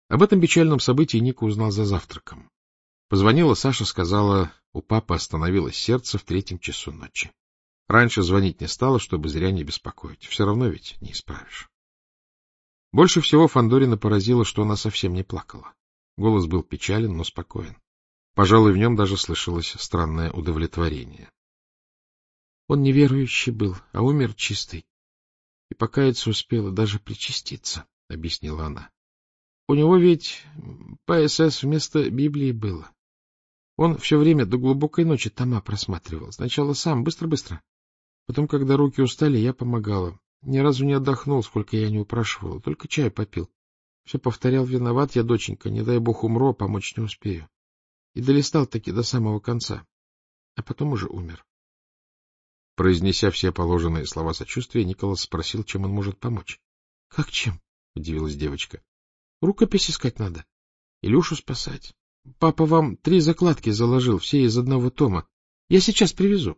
Об этом печальном событии Ника узнал за завтраком. Позвонила Саша, сказала, у папы остановилось сердце в 3 часу ночи. Раньше звонить не стала, чтобы зря не беспокоить. Все равно ведь не исправишь. Больше всего Фандорина поразило, что она совсем не плакала. Голос был печален, но спокоен. Пожалуй, в нем даже слышалось странное удовлетворение. Он неверующий был, а умер чистый. И покаяться успела, даже причаститься, — объяснила она. У него ведь ПСС вместо Библии было. Он все время до глубокой ночи тома просматривал. Сначала сам, быстро-быстро. Потом, когда руки устали, я помогала. Ни разу не отдохнул, сколько я не упрашивала, только чай попил. Все повторял: виноват я, доченька, не дай бог умру, а помочь не успею. И долистал таки до самого конца. А потом уже умер. Произнеся все положенные слова сочувствия, Николас спросил, чем он может помочь. — Как чем? — удивилась девочка. — Рукопись искать надо. Илюшу спасать. Папа вам 3 закладки заложил, все из одного тома. Я сейчас привезу.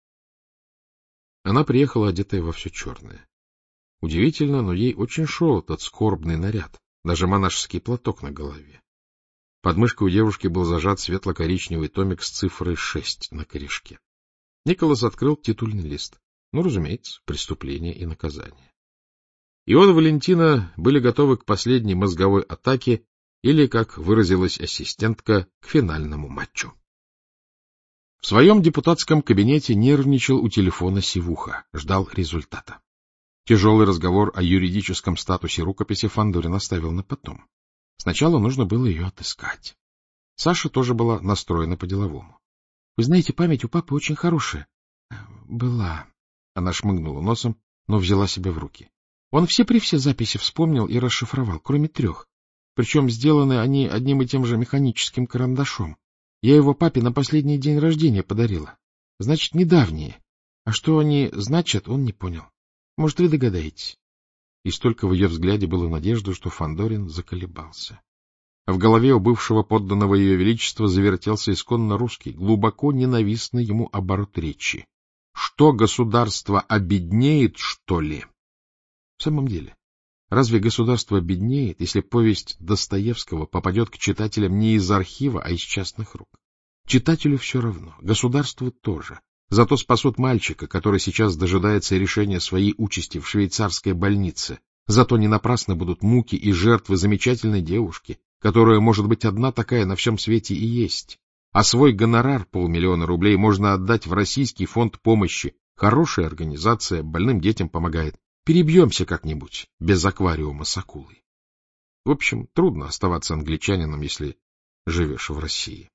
Она приехала, одетая во все черное. Удивительно, но ей очень шел этот скорбный наряд, даже монашеский платок на голове. Под мышкой у девушки был зажат светло-коричневый томик с цифрой 6 на корешке. Николас открыл титульный лист. Ну, разумеется, преступление и наказание. Иоанн и Валентина были готовы к последней мозговой атаке или, как выразилась ассистентка, к финальному матчу. В своем депутатском кабинете нервничал у телефона Сивуха, ждал результата. Тяжелый разговор о юридическом статусе рукописи Фандорин оставил на потом. Сначала нужно было ее отыскать. Саша тоже была настроена по-деловому. — Вы знаете, память у папы очень хорошая. — Была. Она шмыгнула носом, но взяла себя в руки. Он все записи вспомнил и расшифровал, кроме 3. Причем сделаны они одним и тем же механическим карандашом. Я его папе на последний день рождения подарила. Значит, недавние. А что они значат, он не понял. Может, вы догадаетесь? И столько в ее взгляде было надежды, что Фандорин заколебался. В голове у бывшего подданного ее величества завертелся исконно русский, глубоко ненавистный ему оборот речи. Что, государство обеднеет, что ли? В самом деле, разве государство обеднеет, если повесть Достоевского попадет к читателям не из архива, а из частных рук? Читателю все равно, государству тоже. Зато спасут мальчика, который сейчас дожидается решения своей участи в швейцарской больнице. Зато не напрасно будут муки и жертвы замечательной девушки, которая, может быть, одна такая на всем свете и есть. А свой гонорар, 500 000 рублей, можно отдать в Российский фонд помощи. Хорошая организация, больным детям помогает. Перебьемся как-нибудь, без аквариума с акулой. В общем, трудно оставаться англичанином, если живешь в России.